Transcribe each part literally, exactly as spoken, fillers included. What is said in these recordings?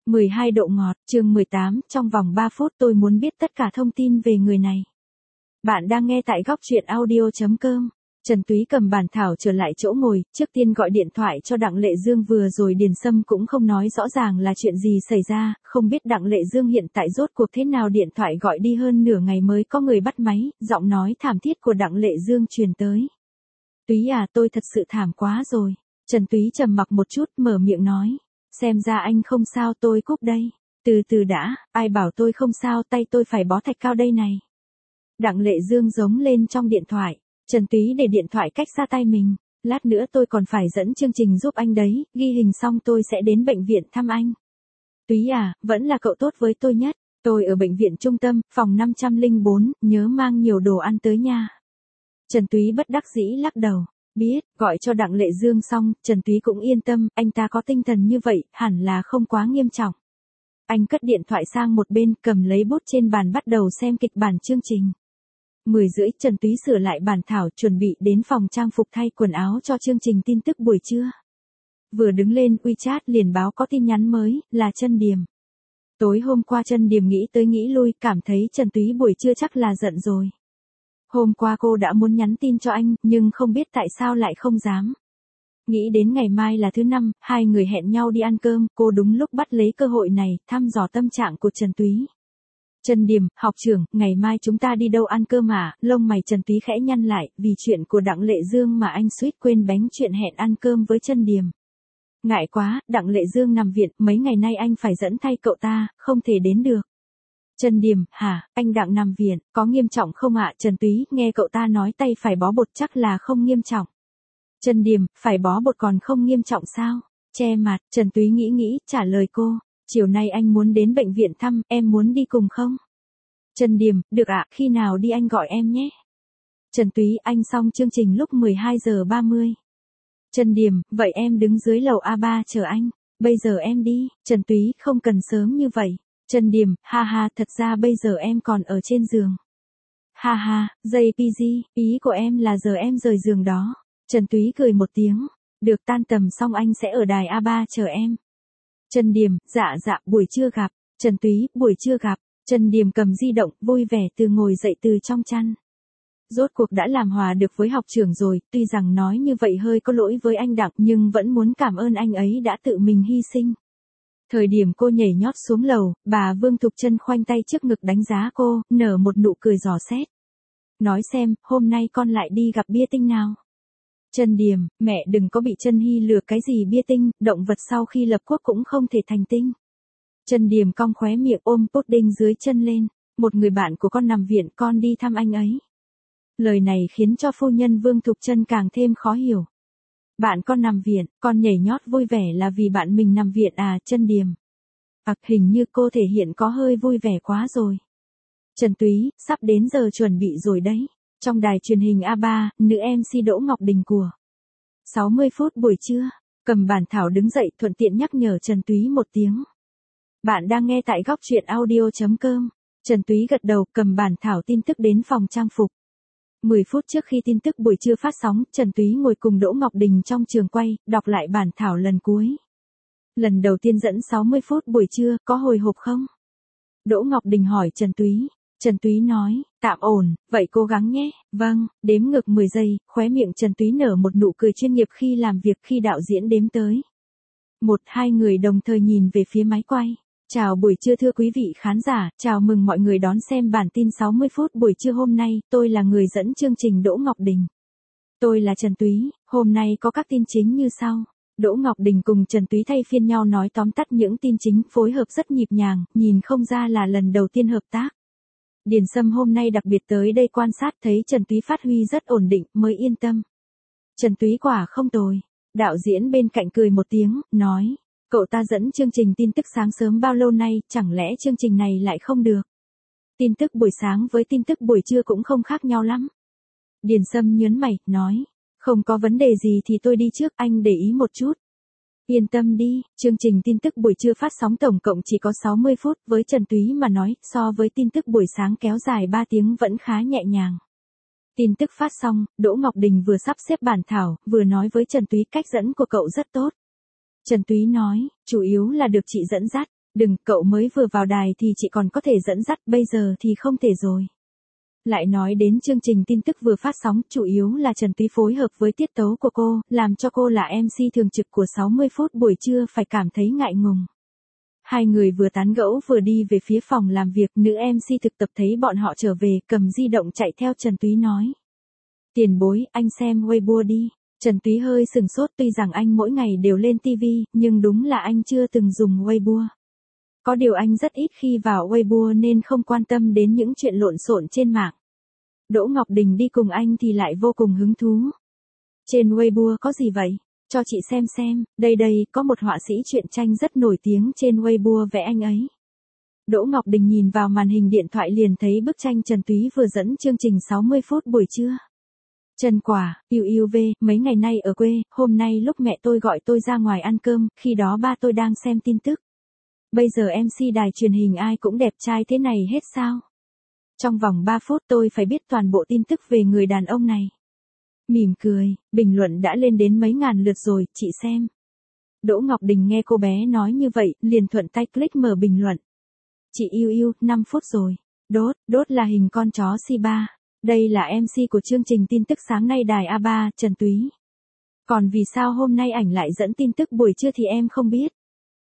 mười hai độ ngọt, chương mười tám, trong vòng ba phút tôi muốn biết tất cả thông tin về người này. Bạn đang nghe tại góc truyện audio chấm com. Trần Túy cầm bản thảo trở lại chỗ ngồi, trước tiên gọi điện thoại cho Đặng Lệ Dương, vừa rồi Điền Sâm cũng không nói rõ ràng là chuyện gì xảy ra, không biết Đặng Lệ Dương hiện tại rốt cuộc thế nào. Điện thoại gọi đi hơn nửa ngày mới có người bắt máy, giọng nói thảm thiết của Đặng Lệ Dương truyền tới. Túy à, tôi thật sự thảm quá rồi. Trần Túy trầm mặc một chút, mở miệng nói. Xem ra anh không sao, tôi cúp đây. Từ từ đã, ai bảo tôi không sao, tay tôi phải bó thạch cao đây này. Đặng Lệ Dương giống lên trong điện thoại. Trần Túy để điện thoại cách xa tay mình. Lát nữa tôi còn phải dẫn chương trình giúp anh đấy, ghi hình xong tôi sẽ đến bệnh viện thăm anh. Túy à, vẫn là cậu tốt với tôi nhất. Tôi ở bệnh viện trung tâm, phòng năm trăm lẻ bốn, nhớ mang nhiều đồ ăn tới nha. Trần Túy bất đắc dĩ lắc đầu. Biết, gọi cho Đặng Lệ Dương xong, Trần Túy cũng yên tâm, anh ta có tinh thần như vậy, hẳn là không quá nghiêm trọng. Anh cất điện thoại sang một bên, cầm lấy bút trên bàn bắt đầu xem kịch bản chương trình. Mười rưỡi, Trần Túy sửa lại bản thảo, chuẩn bị đến phòng trang phục thay quần áo cho chương trình tin tức buổi trưa. Vừa đứng lên WeChat liền báo có tin nhắn mới, là Trân Điềm. Tối hôm qua Trân Điềm nghĩ tới nghĩ lui, cảm thấy Trần Túy buổi trưa chắc là giận rồi. Hôm qua cô đã muốn nhắn tin cho anh, nhưng không biết tại sao lại không dám. Nghĩ đến ngày mai là thứ năm, hai người hẹn nhau đi ăn cơm, cô đúng lúc bắt lấy cơ hội này, thăm dò tâm trạng của Trần Túy. Trân Điềm, học trưởng, ngày mai chúng ta đi đâu ăn cơm à? Lông mày Trần Túy khẽ nhăn lại, vì chuyện của Đặng Lệ Dương mà anh suýt quên bánh chuyện hẹn ăn cơm với Trân Điềm. Ngại quá, Đặng Lệ Dương nằm viện, mấy ngày nay anh phải dẫn thay cậu ta, không thể đến được. Trân Điềm, hả, anh Đặng nằm viện, có nghiêm trọng không ạ? Trần Túy, nghe cậu ta nói tay phải bó bột chắc là không nghiêm trọng. Trân Điềm, phải bó bột còn không nghiêm trọng sao? Che mặt, Trần Túy nghĩ nghĩ, trả lời cô. Chiều nay anh muốn đến bệnh viện thăm, em muốn đi cùng không? Trân Điềm, được ạ, khi nào đi anh gọi em nhé. Trần Túy, anh xong chương trình lúc mười hai giờ ba mươi. Trân Điềm, vậy em đứng dưới lầu a ba chờ anh. Bây giờ em đi. Trần Túy, không cần sớm như vậy. Trân Điềm, ha ha, thật ra bây giờ em còn ở trên giường. Ha ha, jê pê giê, ý của em là giờ em rời giường đó. Trần Túy cười một tiếng. Được, tan tầm xong anh sẽ ở đài a ba chờ em. Trân Điềm, dạ dạ, buổi trưa gặp. Trần Túy, buổi trưa gặp. Trân Điềm cầm di động, vui vẻ từ ngồi dậy từ trong chăn. Rốt cuộc đã làm hòa được với học trưởng rồi, tuy rằng nói như vậy hơi có lỗi với anh Đặng nhưng vẫn muốn cảm ơn anh ấy đã tự mình hy sinh. Thời điểm cô nhảy nhót xuống lầu, bà Vương Thục Trân khoanh tay trước ngực đánh giá cô, nở một nụ cười dò xét. Nói xem, hôm nay con lại đi gặp bia tinh nào? Trân Điềm, mẹ đừng có bị Trân Hy lừa cái gì bia tinh, động vật sau khi lập quốc cũng không thể thành tinh. Trân Điềm cong khóe miệng ôm pudding dưới chân lên, một người bạn của con nằm viện, con đi thăm anh ấy. Lời này khiến cho phu nhân Vương Thục Trân càng thêm khó hiểu. Bạn con nằm viện, con nhảy nhót vui vẻ là vì bạn mình nằm viện à? Trân Điềm. À, hình như cô thể hiện có hơi vui vẻ quá rồi. Trần Túy, sắp đến giờ chuẩn bị rồi đấy. Trong đài truyền hình a ba, nữ em xê Đỗ Ngọc Đình của sáu mươi phút buổi trưa, cầm bản thảo đứng dậy thuận tiện nhắc nhở Trần Túy một tiếng. Bạn đang nghe tại góc truyện audio chấm com. Trần Túy gật đầu, cầm bản thảo tin tức đến phòng trang phục. mười phút trước khi tin tức buổi trưa phát sóng, Trần Túy ngồi cùng Đỗ Ngọc Đình trong trường quay, đọc lại bản thảo lần cuối. Lần đầu tiên dẫn sáu mươi phút buổi trưa, có hồi hộp không? Đỗ Ngọc Đình hỏi Trần Túy. Trần Túy nói, tạm ổn, vậy cố gắng nhé. Vâng, đếm ngược mười giây, khóe miệng Trần Túy nở một nụ cười chuyên nghiệp khi làm việc. Khi đạo diễn đếm tới một, hai người đồng thời nhìn về phía máy quay. Chào buổi trưa thưa quý vị khán giả, chào mừng mọi người đón xem bản tin sáu mươi phút buổi trưa hôm nay, tôi là người dẫn chương trình Đỗ Ngọc Đình. Tôi là Trần Túy, hôm nay có các tin chính như sau. Đỗ Ngọc Đình cùng Trần Túy thay phiên nhau nói tóm tắt những tin chính, phối hợp rất nhịp nhàng, nhìn không ra là lần đầu tiên hợp tác. Điền Sâm hôm nay đặc biệt tới đây quan sát, thấy Trần Túy phát huy rất ổn định, mới yên tâm. Trần Túy quả không tồi. Đạo diễn bên cạnh cười một tiếng, nói. Cậu ta dẫn chương trình tin tức sáng sớm bao lâu nay, chẳng lẽ chương trình này lại không được? Tin tức buổi sáng với tin tức buổi trưa cũng không khác nhau lắm. Điền Sâm nhớn mày, nói. Không có vấn đề gì thì tôi đi trước, anh để ý một chút. Yên tâm đi, chương trình tin tức buổi trưa phát sóng tổng cộng chỉ có sáu mươi phút, với Trần Túy mà nói, so với tin tức buổi sáng kéo dài ba tiếng vẫn khá nhẹ nhàng. Tin tức phát xong, Đỗ Ngọc Đình vừa sắp xếp bản thảo, vừa nói với Trần Túy cách dẫn của cậu rất tốt. Trần Túy nói, chủ yếu là được chị dẫn dắt, Đừng, cậu mới vừa vào đài thì chị còn có thể dẫn dắt, bây giờ thì không thể rồi. Lại nói đến chương trình tin tức vừa phát sóng, chủ yếu là Trần Túy phối hợp với tiết tấu của cô, làm cho cô là em xê thường trực của sáu mươi phút buổi trưa phải cảm thấy ngại ngùng. Hai người vừa tán gẫu vừa đi về phía phòng làm việc, nữ em xê thực tập thấy bọn họ trở về, cầm di động chạy theo Trần Túy nói. Tiền bối, anh xem Weibo đi. Trần Túy hơi sừng sốt, tuy rằng anh mỗi ngày đều lên ti vi, nhưng đúng là anh chưa từng dùng Weibo. Có điều anh rất ít khi vào Weibo nên không quan tâm đến những chuyện lộn xộn trên mạng. Đỗ Ngọc Đình đi cùng anh thì lại vô cùng hứng thú. Trên Weibo có gì vậy? Cho chị xem xem, đây đây, có một họa sĩ truyện tranh rất nổi tiếng trên Weibo vẽ anh ấy. Đỗ Ngọc Đình nhìn vào màn hình điện thoại liền thấy bức tranh Trần Túy vừa dẫn chương trình sáu mươi phút buổi trưa. Trần Quả, yêu yêu về, mấy ngày nay ở quê, hôm nay lúc mẹ tôi gọi tôi ra ngoài ăn cơm, khi đó ba tôi đang xem tin tức. Bây giờ em xê đài truyền hình ai cũng đẹp trai thế này hết sao? Trong vòng ba phút tôi phải biết toàn bộ tin tức về người đàn ông này. Mỉm cười, bình luận đã lên đến mấy ngàn lượt rồi, chị xem. Đỗ Ngọc Đình nghe cô bé nói như vậy, liền thuận tay click mở bình luận. Chị yêu yêu, năm phút rồi. Đốt, đốt là hình con chó xê ba. Đây là em xê của chương trình tin tức sáng nay đài a ba, Trần Túy. Còn vì sao hôm nay ảnh lại dẫn tin tức buổi trưa thì em không biết.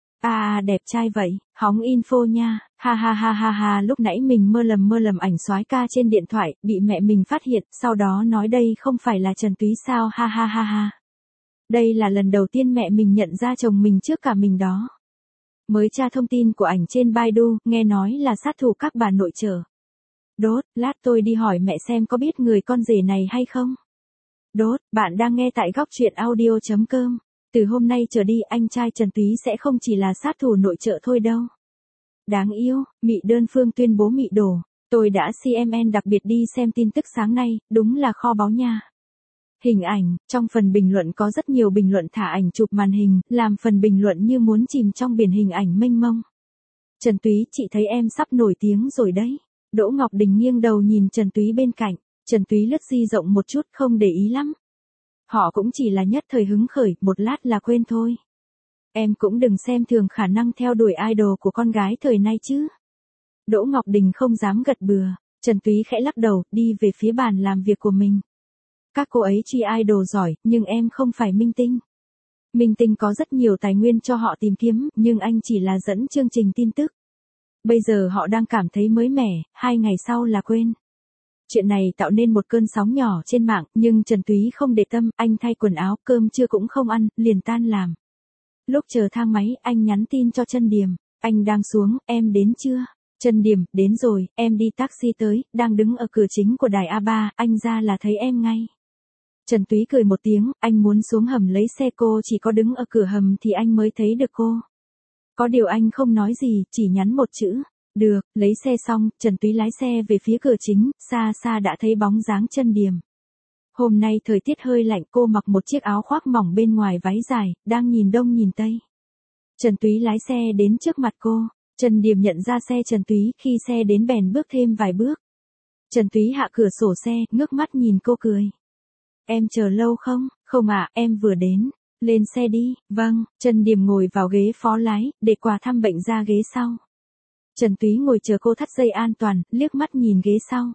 À, đẹp trai vậy, hóng info nha, ha ha ha ha ha, lúc nãy mình mơ lầm mơ lầm ảnh soái ca trên điện thoại, bị mẹ mình phát hiện, sau đó nói đây không phải là Trần Túy sao, ha ha ha ha. Đây là lần đầu tiên mẹ mình nhận ra chồng mình trước cả mình đó. Mới tra thông tin của ảnh trên Baidu, nghe nói là sát thủ các bà nội trợ. Đốt, lát tôi đi hỏi mẹ xem có biết người con rể này hay không. Đốt, bạn đang nghe tại góc truyện audio chấm com. Từ hôm nay trở đi anh trai Trần Túy sẽ không chỉ là sát thủ nội trợ thôi đâu. Đáng yêu, Mị Đơn Phương tuyên bố mị đổ. Tôi đã xê em en đặc biệt đi xem tin tức sáng nay, đúng là kho báu nha. Hình ảnh, trong phần bình luận có rất nhiều bình luận thả ảnh chụp màn hình, làm phần bình luận như muốn chìm trong biển hình ảnh mênh mông. Trần Túy, chị thấy em sắp nổi tiếng rồi đấy. Đỗ Ngọc Đình nghiêng đầu nhìn Trần Túy bên cạnh, Trần Túy lướt di rộng một chút không để ý lắm. Họ cũng chỉ là nhất thời hứng khởi, một lát là quên thôi. Em cũng đừng xem thường khả năng theo đuổi idol của con gái thời nay chứ. Đỗ Ngọc Đình không dám gật bừa, Trần Túy khẽ lắc đầu, đi về phía bàn làm việc của mình. Các cô ấy truy idol giỏi, nhưng em không phải minh tinh. Minh tinh có rất nhiều tài nguyên cho họ tìm kiếm, nhưng anh chỉ là dẫn chương trình tin tức. Bây giờ họ đang cảm thấy mới mẻ, hai ngày sau là quên. Chuyện này tạo nên một cơn sóng nhỏ trên mạng, nhưng Trần Túy không để tâm, anh thay quần áo, cơm trưa cũng không ăn, liền tan làm. Lúc chờ thang máy, anh nhắn tin cho Trân Điềm, anh đang xuống, em đến chưa? Trân Điềm, đến rồi, em đi taxi tới, đang đứng ở cửa chính của đài a ba, anh ra là thấy em ngay. Trần Túy cười một tiếng, anh muốn xuống hầm lấy xe, cô chỉ có đứng ở cửa hầm thì anh mới thấy được cô. Có điều anh không nói gì, chỉ nhắn một chữ. Được, lấy xe xong, Trần Túy lái xe về phía cửa chính, xa xa đã thấy bóng dáng Trân Điềm. Hôm nay thời tiết hơi lạnh, cô mặc một chiếc áo khoác mỏng bên ngoài váy dài, đang nhìn đông nhìn tây. Trần Túy lái xe đến trước mặt cô, Trân Điềm nhận ra xe Trần Túy, khi xe đến bèn bước thêm vài bước. Trần Túy hạ cửa sổ xe, ngước mắt nhìn cô cười. Em chờ lâu không? Không ạ, em vừa đến. Lên xe đi. Vâng, Trân Điềm ngồi vào ghế phó lái, để quà thăm bệnh ra ghế sau. Trần Túy ngồi chờ cô thắt dây an toàn, liếc mắt nhìn ghế sau.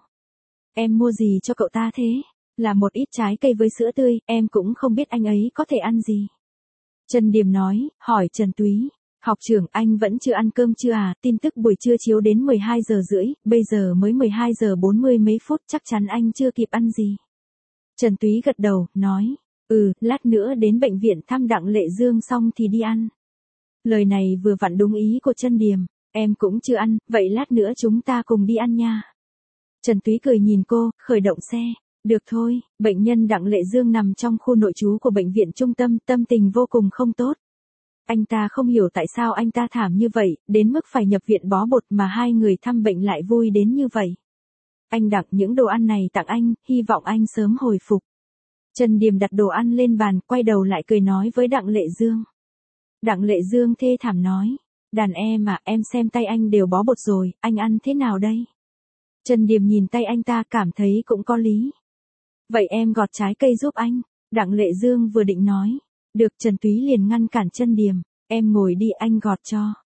Em mua gì cho cậu ta thế? Là một ít trái cây với sữa tươi, em cũng không biết anh ấy có thể ăn gì. Trân Điềm nói, hỏi Trần Túy. Học trưởng, anh vẫn chưa ăn cơm chưa à? Tin tức buổi trưa chiếu đến mười hai giờ rưỡi, bây giờ mới mười hai giờ bốn mươi mấy phút, chắc chắn anh chưa kịp ăn gì. Trần Túy gật đầu, nói, ừ, lát nữa đến bệnh viện thăm Đặng Lệ Dương xong thì đi ăn. Lời này vừa vặn đúng ý của Trân Điềm. Em cũng chưa ăn, vậy lát nữa chúng ta cùng đi ăn nha. Trần Túy cười nhìn cô, khởi động xe. Được thôi, bệnh nhân Đặng Lệ Dương nằm trong khu nội trú của bệnh viện trung tâm, tâm tình vô cùng không tốt. Anh ta không hiểu tại sao anh ta thảm như vậy, đến mức phải nhập viện bó bột mà hai người thăm bệnh lại vui đến như vậy. Anh Đặng, những đồ ăn này tặng anh, hy vọng anh sớm hồi phục. Trần Điềm đặt đồ ăn lên bàn, quay đầu lại cười nói với Đặng Lệ Dương. Đặng Lệ Dương thê thảm nói. Đàn em à, em xem tay anh đều bó bột rồi, anh ăn thế nào đây? Trần Điềm nhìn tay anh ta cảm thấy cũng có lý. Vậy em gọt trái cây giúp anh. Đặng Lệ Dương vừa định nói. Được, Trần Túy liền ngăn cản Trân Điềm. Em ngồi đi, anh gọt cho.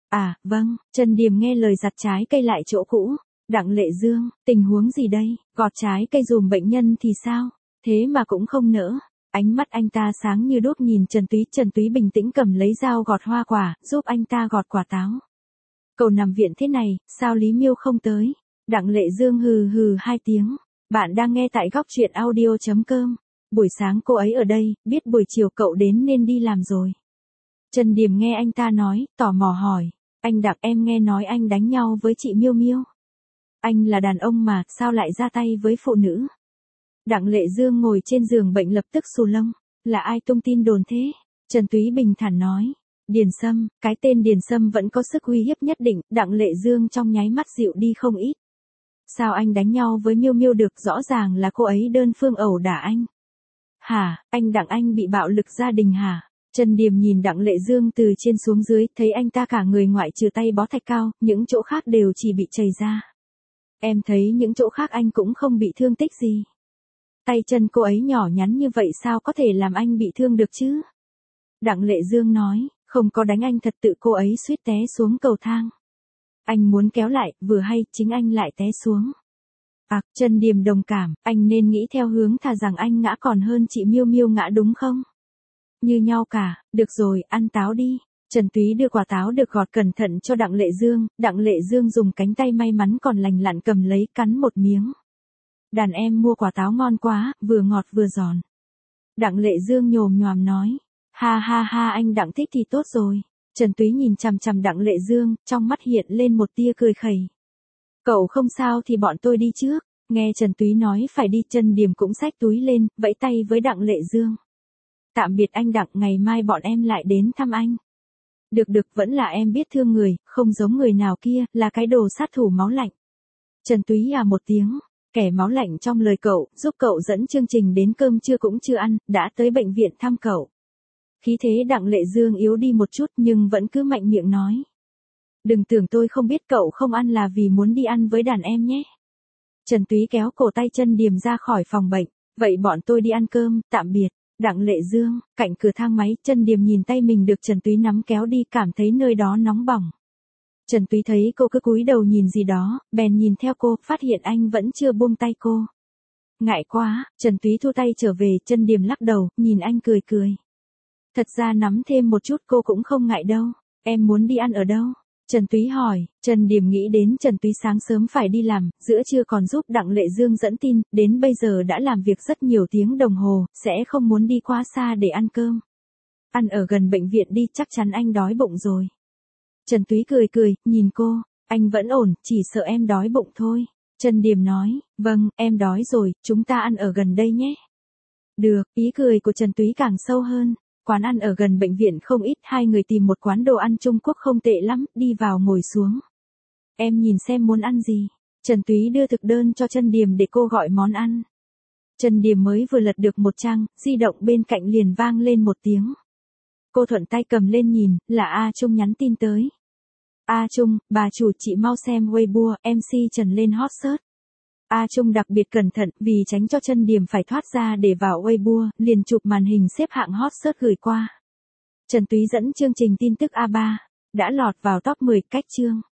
À, vâng, Trần Điềm nghe lời giặt trái cây lại chỗ cũ. Đặng Lệ Dương, tình huống gì đây, gọt trái cây dùm bệnh nhân thì sao, thế mà cũng không nỡ. Ánh mắt anh ta sáng như đuốc nhìn Trần Túy, Trần Túy bình tĩnh cầm lấy dao gọt hoa quả, giúp anh ta gọt quả táo. Cậu nằm viện thế này, sao Lý Miêu không tới? Đặng Lệ Dương hừ hừ hai tiếng. Bạn đang nghe tại góc truyện audio chấm com. Buổi sáng cô ấy ở đây, biết buổi chiều cậu đến nên đi làm rồi. Trần Điềm nghe anh ta nói, tò mò hỏi. Anh Đặng, em nghe nói anh đánh nhau với chị Miêu Miêu. Anh là đàn ông mà, sao lại ra tay với phụ nữ? Đặng Lệ Dương ngồi trên giường bệnh lập tức xù lông. Là ai tung tin đồn thế? Trần Túy bình thản nói. Điền Sâm, cái tên Điền Sâm vẫn có sức uy hiếp nhất định. Đặng Lệ Dương trong nháy mắt dịu đi không ít. Sao anh đánh nhau với Miêu Miêu được, rõ ràng là cô ấy đơn phương ẩu đả anh. Hả, anh Đặng anh bị bạo lực gia đình hả? Trần Điềm nhìn Đặng Lệ Dương từ trên xuống dưới, thấy anh ta cả người ngoại trừ tay bó thạch cao, những chỗ khác đều chỉ bị chảy ra. Em thấy những chỗ khác anh cũng không bị thương tích gì. Tay chân cô ấy nhỏ nhắn như vậy sao có thể làm anh bị thương được chứ? Đặng Lệ Dương nói, không có đánh anh thật, tự cô ấy suýt té xuống cầu thang. Anh muốn kéo lại, vừa hay chính anh lại té xuống. À, Trần Điềm đồng cảm, anh nên nghĩ theo hướng thà rằng anh ngã còn hơn chị Miêu Miêu ngã đúng không? Như nhau cả, được rồi, ăn táo đi. Trần Túy đưa quả táo được gọt cẩn thận cho Đặng Lệ Dương, Đặng Lệ Dương dùng cánh tay may mắn còn lành lặn cầm lấy cắn một miếng. Đàn em mua quả táo ngon quá, vừa ngọt vừa giòn. Đặng Lệ Dương nhồm nhoàm nói. Ha ha ha, anh Đặng thích thì tốt rồi. Trần Túy nhìn chằm chằm Đặng Lệ Dương, trong mắt hiện lên một tia cười khẩy. Cậu không sao thì bọn tôi đi trước. Nghe Trần Túy nói phải đi, Trần Điềm cũng xách túi lên, vẫy tay với Đặng Lệ Dương. Tạm biệt anh Đặng, ngày mai bọn em lại đến thăm anh. Được được, vẫn là em biết thương người, không giống người nào kia, là cái đồ sát thủ máu lạnh. Trần Túy à một tiếng, kẻ máu lạnh trong lời cậu, giúp cậu dẫn chương trình đến cơm trưa cũng chưa ăn, đã tới bệnh viện thăm cậu. Khí thế Đặng Lệ Dương yếu đi một chút nhưng vẫn cứ mạnh miệng nói. Đừng tưởng tôi không biết cậu không ăn là vì muốn đi ăn với đàn em nhé. Trần Túy kéo cổ tay Trần Điềm ra khỏi phòng bệnh, vậy bọn tôi đi ăn cơm, tạm biệt. Đặng Lệ Dương, cạnh cửa thang máy, Trần Điềm nhìn tay mình được Trần Túy nắm kéo đi, cảm thấy nơi đó nóng bỏng. Trần Túy thấy cô cứ cúi đầu nhìn gì đó, bèn nhìn theo cô, phát hiện anh vẫn chưa buông tay cô. Ngại quá, Trần Túy thu tay trở về, Trần Điềm lắc đầu, nhìn anh cười cười. Thật ra nắm thêm một chút cô cũng không ngại đâu, em muốn đi ăn ở đâu? Trần Túy hỏi, Trần Điềm nghĩ đến Trần Túy sáng sớm phải đi làm, giữa trưa còn giúp Đặng Lệ Dương dẫn tin, đến bây giờ đã làm việc rất nhiều tiếng đồng hồ, sẽ không muốn đi quá xa để ăn cơm. Ăn ở gần bệnh viện đi, chắc chắn anh đói bụng rồi. Trần Túy cười cười, nhìn cô, anh vẫn ổn, chỉ sợ em đói bụng thôi. Trần Điềm nói, vâng, em đói rồi, chúng ta ăn ở gần đây nhé. Được, ý cười của Trần Túy càng sâu hơn. Quán ăn ở gần bệnh viện không ít, hai người tìm một quán đồ ăn Trung Quốc không tệ lắm, đi vào ngồi xuống. Em nhìn xem muốn ăn gì. Trần Túy đưa thực đơn cho Trần Điềm để cô gọi món ăn. Trần Điềm mới vừa lật được một trang, di động bên cạnh liền vang lên một tiếng. Cô thuận tay cầm lên nhìn, là A Trung nhắn tin tới. A Trung, bà chủ, chị mau xem Weibo, em xê Trần lên hot search. A Trung đặc biệt cẩn thận, vì tránh cho Trần Điềm phải thoát ra để vào Weibo, liền chụp màn hình xếp hạng hot search gửi qua. Trần Túy dẫn chương trình tin tức A ba, đã lọt vào top mười cách chương.